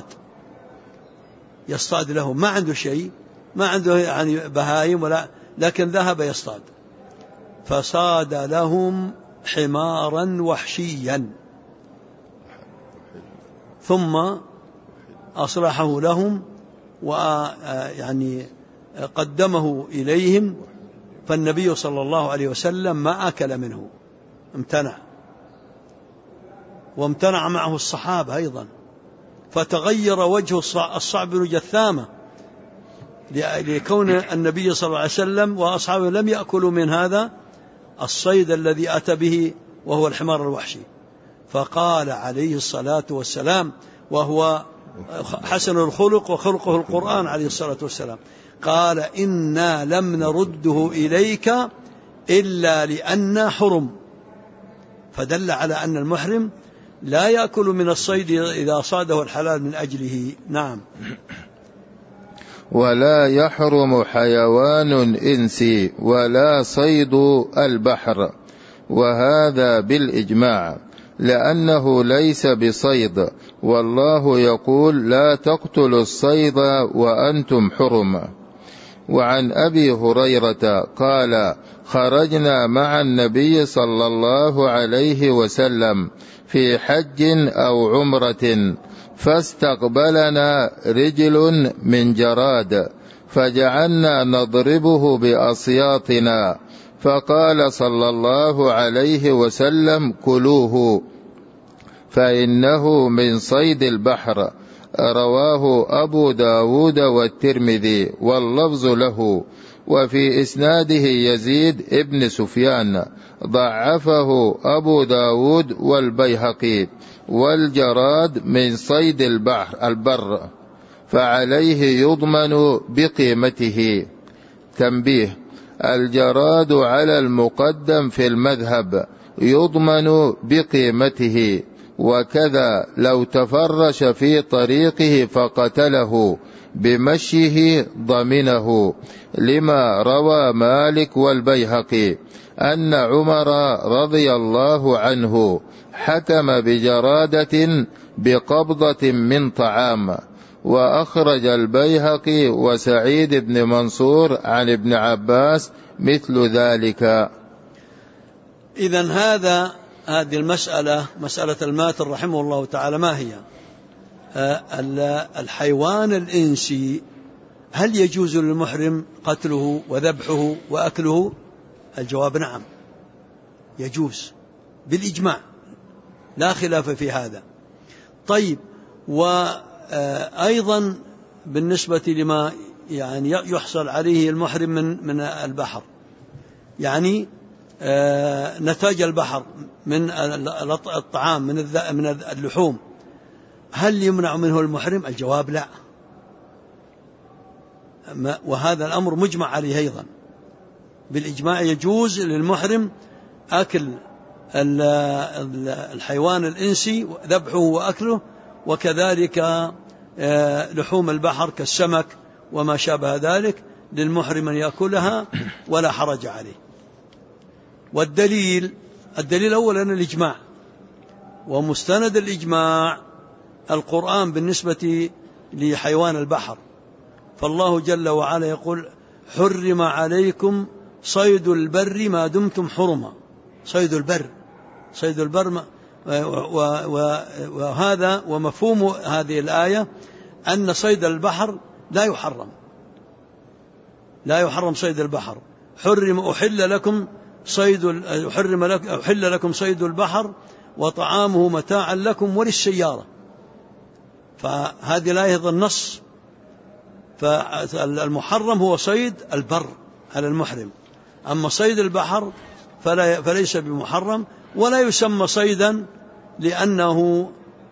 يصطاد له، ما عنده شيء، ما عنده يعني بهايم لكن ذهب يصطاد، فصاد لهم حمارا وحشيا ثم أصلحه لهم ويعني قدمه إليهم، فالنبي صلى الله عليه وسلم ما أكل منه، وامتنع معه الصحابة أيضا، فتغير وجه الصعب بن جثامة لكون النبي صلى الله عليه وسلم وأصحابه لم يأكلوا من هذا الصيد الذي أتى به وهو الحمار الوحشي. فقال عليه الصلاة والسلام، وهو حسن الخلق وخلقه القرآن عليه الصلاة والسلام، قال إنا لم نرده إليك إلا لأن حرم، فدل على أن المحرم لا يأكل من الصيد إذا صاده الحلال من أجله. نعم. ولا يحرم حيوان إنسي ولا صيد البحر، وهذا بالإجماع، لأنه ليس بصيد، والله يقول لا تقتلوا الصيد وأنتم حرم. وعن أبي هريرة قال خرجنا مع النبي صلى الله عليه وسلم في حج أو عمرة، فاستقبلنا رجل من جراد فجعلنا نضربه بأصياطنا، فقال صلى الله عليه وسلم كلوه فإنه من صيد البحر. رواه أبو داود والترمذي واللفظ له. وفي إسناده يزيد ابن سفيان ضعفه أبو داود والبيهقي. والجراد من صيد البر فعليه يضمن بقيمته. تنبيه: الجراد على المقدم في المذهب يضمن بقيمته، وكذا لو تفرش في طريقه فقتله بمشيه ضمنه، لما روى مالك والبيهقي أن عمر رضي الله عنه حكم بجرادة بقبضة من طعام، وأخرج البيهقي وسعيد بن منصور عن ابن عباس مثل ذلك. إذن هذه المسألة، مسألة الماتر رحمه الله تعالى، ما هي؟ الحيوان الإنسي هل يجوز للمحرم قتله وذبحه وأكله؟ الجواب نعم، يجوز بالإجماع، لا خلاف في هذا. طيب، وأيضا بالنسبة لما يعني يحصل عليه المحرم من البحر، يعني نتاج البحر من الطعام من اللحوم، هل يمنع منه المحرم؟ الجواب لا، وهذا الأمر مجمع عليه أيضا بالإجماع. يجوز للمحرم أكل الحيوان الإنسي، ذبحه وأكله، وكذلك لحوم البحر كالسمك وما شابه ذلك للمحرم أن يأكلها ولا حرج عليه. والدليل أولا الإجماع، ومستند الإجماع القرآن بالنسبة لحيوان البحر، فالله جل وعلا يقول: حرم عليكم صيد البر ما دمتم حرما. صيد البر وهذا ومفهوم هذه الآية أن صيد البحر لا يحرم صيد البحر. أحل لكم صيد البحر وطعامه متاعا لكم وللسيارة. فهذه الآية النص، فالمحرم هو صيد البر على المحرم، أما صيد البحر فليس بمحرم ولا يسمى صيدا لأنه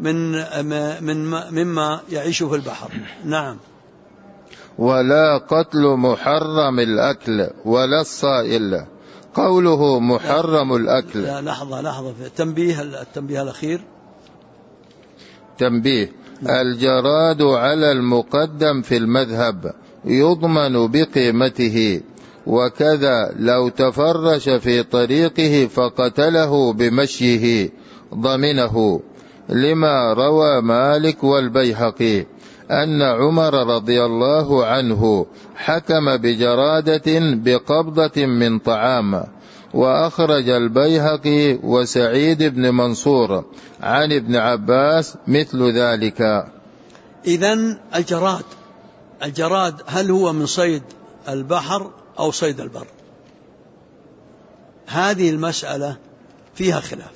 مما يعيش في البحر. نعم. ولا قتل محرم الأكل ولا الصائل. قوله محرم الأكل. لحظة التنبيه الأخير. تنبيه: الجراد على المقدم في المذهب يضمن بقيمته، وكذا لو تفرش في طريقه فقتله بمشيه ضمنه، لما روى مالك والبيهقي أن عمر رضي الله عنه حكم بجرادة بقبضة من طعام. وأخرج البيهقي وسعيد بن منصور عن ابن عباس مثل ذلك. إذن الجراد هل هو من صيد البحر أو صيد البر؟ هذه المسألة فيها خلاف.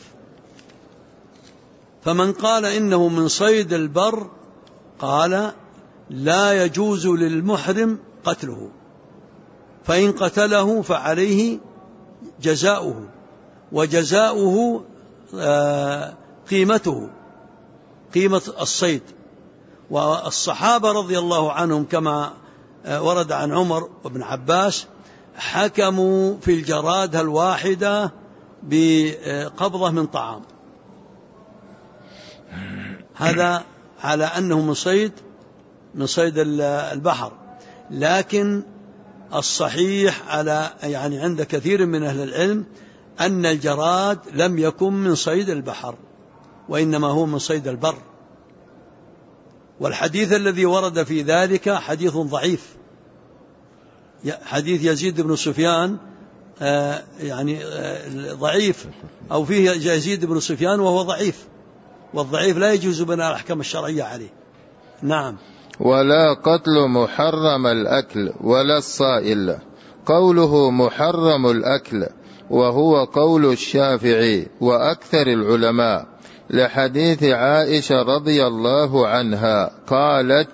فمن قال إنه من صيد البر قال لا يجوز للمحرم قتله، فإن قتله فعليه جزاؤه، وجزاؤه قيمة الصيد. والصحابة رضي الله عنهم كما ورد عن عمر وابن عباس حكموا في الجراد الواحدة بقبضة من طعام، هذا على أنه من صيد البحر. لكن الصحيح عند كثير من أهل العلم أن الجراد لم يكن من صيد البحر، وإنما هو من صيد البر. والحديث الذي ورد في ذلك حديث ضعيف، حديث يزيد بن سفيان ضعيف، أو فيه يزيد بن سفيان وهو ضعيف، والضعيف لا يجوز بناء الأحكام الشرعية عليه. نعم. ولا قتل محرم الأكل ولا الصائل. قوله محرم الأكل وهو قول الشافعي وأكثر العلماء، لحديث عائشة رضي الله عنها قالت: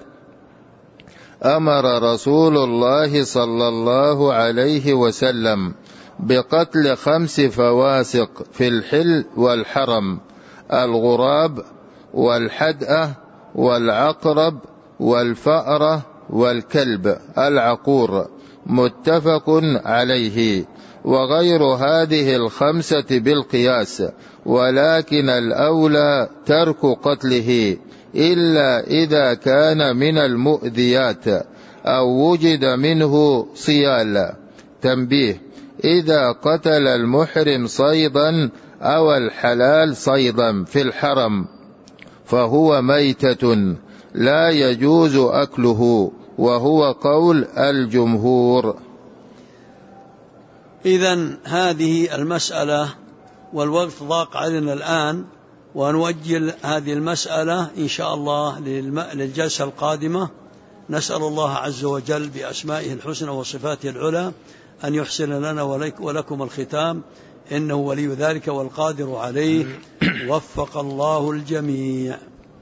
أمر رسول الله صلى الله عليه وسلم بقتل 5 فواسق في الحل والحرم: الغراب والحدأة والعقرب والفأرة والكلب العقور، متفق عليه. وغير هذه 5 بالقياس، ولكن الأولى ترك قتله إلا إذا كان من المؤذيات أو وجد منه صيال. تنبيه: إذا قتل المحرم صيدا أو الحلال صيدا في الحرم فهو ميتة، لا يجوز أكله، وهو قول الجمهور. إذن هذه المسألة، والوقت ضاق علينا الآن، ونؤجل هذه المسألة إن شاء الله للجلسة القادمة. نسأل الله عز وجل بأسمائه الحسنى وصفاته العلى أن يحسن لنا ولكم الختام، إنه ولي ذلك والقادر عليه. وفق الله الجميع.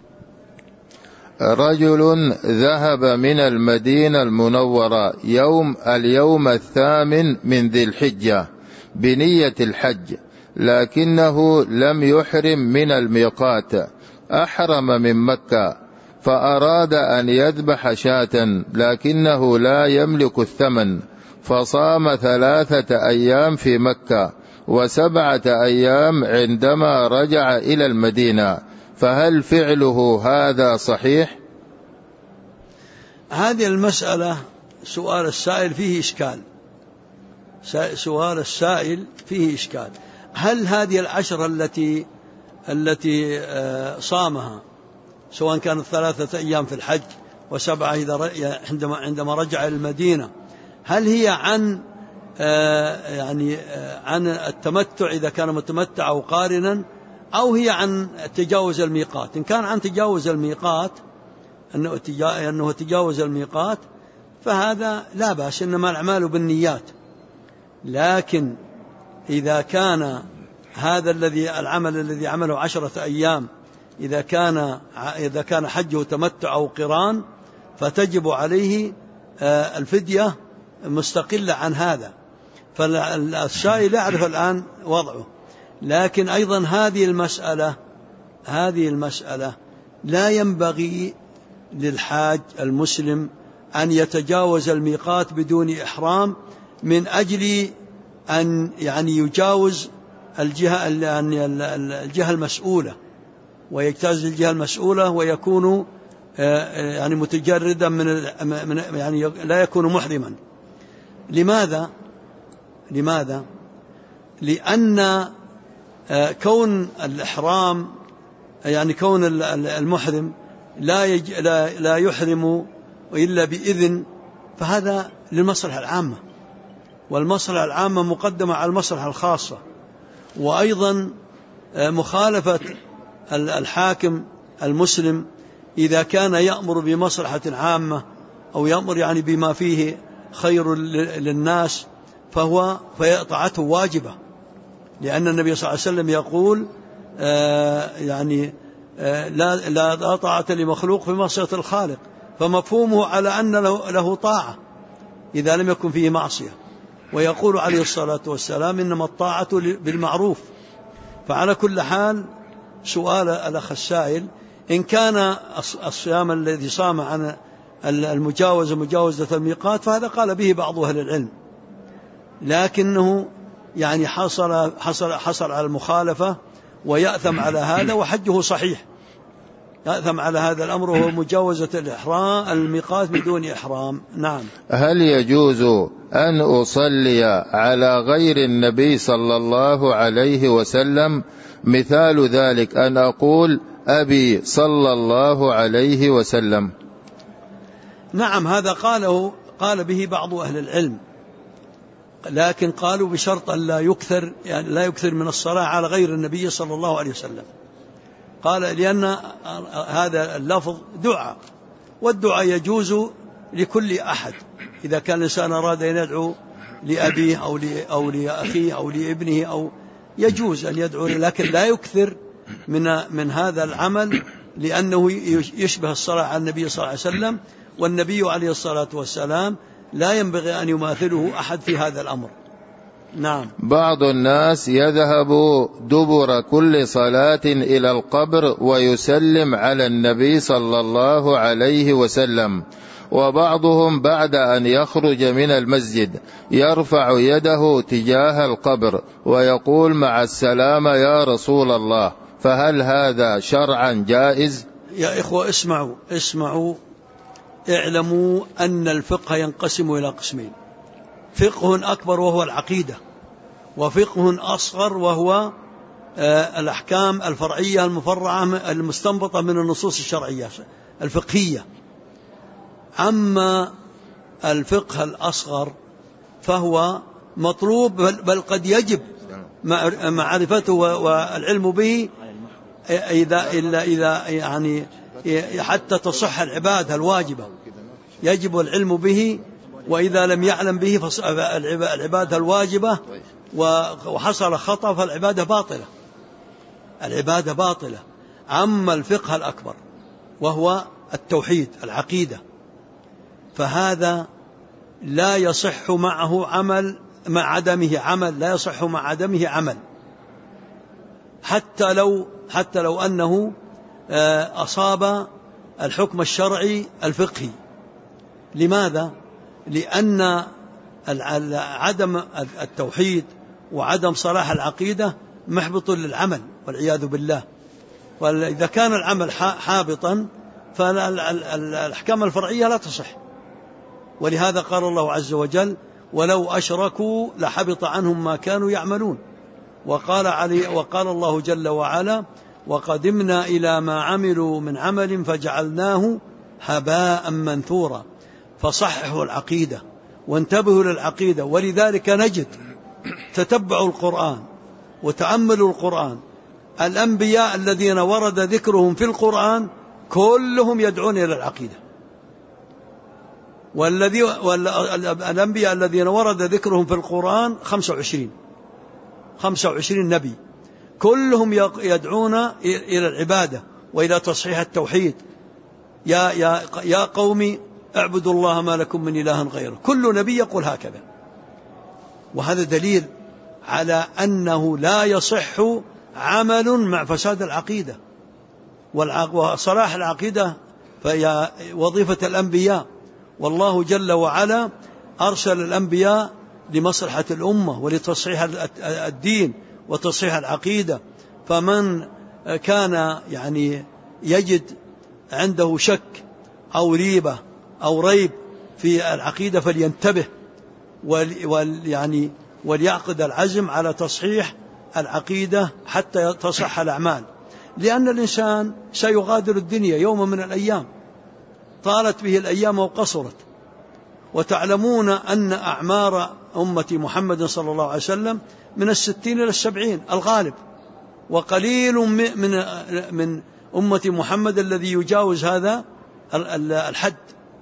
رجل ذهب من المدينة المنورة اليوم 8 من ذي الحجة بنية الحج، لكنه لم يحرم من الميقات، أحرم من مكة، فأراد أن يذبح شاة لكنه لا يملك الثمن، فصام 3 أيام في مكة و7 أيام عندما رجع إلى المدينة، فهل فعله هذا صحيح؟ هذه المسألة سؤال السائل فيه إشكال. سؤال السائل فيه إشكال. هل هذه العشرة التي صامها، سواء كانت 3 أيام في الحج و7 عندما رجع إلى المدينة، هل هي عن التمتع إذا كان متمتع أو قارنا، أو هي عن تجاوز الميقات؟ إن كان عن تجاوز الميقات، أنه تجاوز الميقات، فهذا لا بأس، إنما الأعمال بالنيات. لكن إذا كان هذا العمل الذي عمله 10 أيام إذا كان حجه تمتع أو قران، فتجب عليه الفدية مستقلة عن هذا. فالسائل يعرف الآن وضعه. لكن أيضا هذه المسألة لا ينبغي للحاج المسلم أن يتجاوز الميقات بدون إحرام من أجل أن يجاوز الجهة المسؤولة، ويجتاز الجهة المسؤولة، ويكون متجردا لا يكون محرما. لماذا؟ لأن كون الإحرام كون المحرم لا يحرم إلا بإذن، فهذا للمصلحة العامة، والمصلحة العامة مقدمة على المصلحة الخاصة. وأيضا مخالفة الحاكم المسلم إذا كان يأمر بمصلحة عامة أو يأمر بما فيه خير للناس، فطاعته واجبة، لأن النبي صلى الله عليه وسلم يقول لا طاعة لمخلوق في معصية الخالق، فمفهومه على أن له طاعة إذا لم يكن فيه معصية. ويقول عليه الصلاة والسلام إنما الطاعة بالمعروف. فعلى كل حال، سؤال الأخ السائل، إن كان الصيام الذي صام عن مجاوزة الميقات، فهذا قال به بعض أهل العلم، لكنه حصل على المخالفة ويأثم على هذا، وحجه صحيح. يأثم على هذا الأمر، وهو مجاوزة الميقات بدون إحرام. نعم. هل يجوز أن أصلي على غير النبي صلى الله عليه وسلم؟ مثال ذلك أن أقول أبي صلى الله عليه وسلم. نعم، هذا قال به بعض أهل العلم، لكن قالوا بشرط أن لا يكثر من الصلاة على غير النبي صلى الله عليه وسلم. قال لأن هذا اللفظ دعاء، والدعاء يجوز لكل أحد، إذا كان الإنسان أراد أن يدعو لأبيه أو لأخيه أو لابنه، أو يجوز أن يدعو، لكن لا يكثر من هذا العمل، لأنه يشبه الصلاة على النبي صلى الله عليه وسلم، والنبي عليه الصلاة والسلام لا ينبغي أن يماثله أحد في هذا الأمر. نعم. بعض الناس يذهب دبر كل صلاة إلى القبر ويسلم على النبي صلى الله عليه وسلم، وبعضهم بعد أن يخرج من المسجد يرفع يده تجاه القبر ويقول مع السلامة يا رسول الله، فهل هذا شرعا جائز؟ يا إخوة اسمعوا، اعلموا أن الفقه ينقسم إلى قسمين: فقه أكبر وهو العقيدة، وفقه أصغر وهو الأحكام الفرعية المفرعة المستنبطة من النصوص الشرعية الفقهية. أما الفقه الأصغر فهو مطلوب بل قد يجب معرفته والعلم به إذا يعني حتى تصح العبادة الواجبة يجب العلم به، وإذا لم يعلم به فالعبادة الواجبة وحصل خطأ فالعبادة باطلة، العبادة باطلة. أما الفقه الأكبر وهو التوحيد العقيدة فهذا لا يصح معه عمل، مع عدمه عمل، لا يصح مع عدمه عمل، حتى لو أنه أصاب الحكم الشرعي الفقهي. لماذا؟ لأن عدم التوحيد وعدم صلاح العقيدة محبط للعمل والعياذ بالله. وإذا كان العمل حابطا فالأحكام الفرعية لا تصح. ولهذا قال الله عز وجل: ولو أشركوا لحبط عنهم ما كانوا يعملون. وقال الله جل وعلا: وقدمنا إلى ما عملوا من عمل فجعلناه هباء منثورا. فصححوا العقيدة وانتبهوا للعقيدة. ولذلك نجد تتبعوا القرآن وتأملوا القرآن، الأنبياء الذين ورد ذكرهم في القرآن كلهم يدعون إلى العقيدة، والأنبياء الذين ورد ذكرهم في القرآن 25 نبي كلهم يدعون إلى العبادة وإلى تصحيح التوحيد. يا قوم اعبدوا الله ما لكم من إله غيره. كل نبي يقول هكذا. وهذا دليل على أنه لا يصح عمل مع فساد العقيدة، وصلاح العقيدة فهي وظيفة الأنبياء. والله جل وعلا أرسل الأنبياء لمصلحة الأمة ولتصحيح الدين وتصحيح العقيدة. فمن كان يعني يجد عنده شك أو ريبة أو ريب في العقيدة فلينتبه وليعقد العزم على تصحيح العقيدة حتى تصح الأعمال. لأن الإنسان سيغادر الدنيا يوم من الأيام، طالت به الأيام وقصرت. وتعلمون أن أعمار أمة محمد صلى الله عليه وسلم من 60 إلى 70 الغالب، وقليل من أمة محمد الذي يجاوز هذا الحد.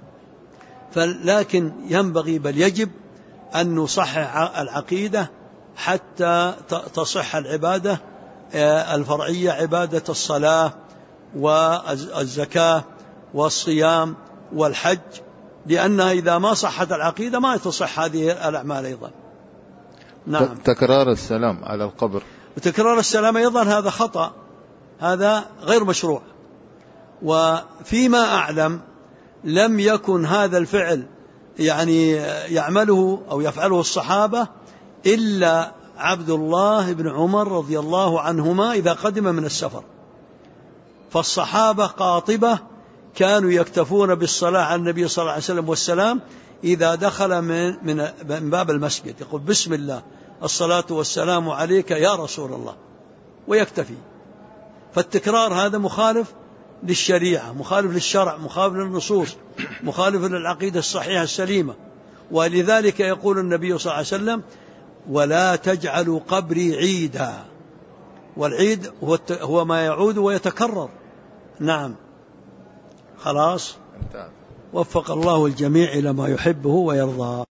لكن ينبغي بل يجب أن نصحح العقيدة حتى تصح العبادة الفرعية، عبادة الصلاة والزكاة والصيام والحج، لأنها إذا ما صحت العقيدة ما تصح هذه الأعمال أيضا. نعم. تكرار السلام على القبر، وتكرار السلام أيضا هذا خطأ، هذا غير مشروع. وفيما أعلم لم يكن هذا الفعل يعمله أو يفعله الصحابة إلا عبد الله بن عمر رضي الله عنهما إذا قدم من السفر. فالصحابة قاطبة كانوا يكتفون بالصلاة على النبي صلى الله عليه وسلم والسلام إذا دخل من باب المسجد، يقول: بسم الله، الصلاة والسلام عليك يا رسول الله، ويكتفي. فالتكرار هذا مخالف للشريعة، مخالف للشرع، مخالف للنصوص، مخالف للعقيدة الصحيحة السليمة. ولذلك يقول النبي صلى الله عليه وسلم: ولا تجعلوا قبري عيدا. والعيد هو ما يعود ويتكرر. نعم. خلاص، وفق الله الجميع إلى ما يحبه ويرضاه.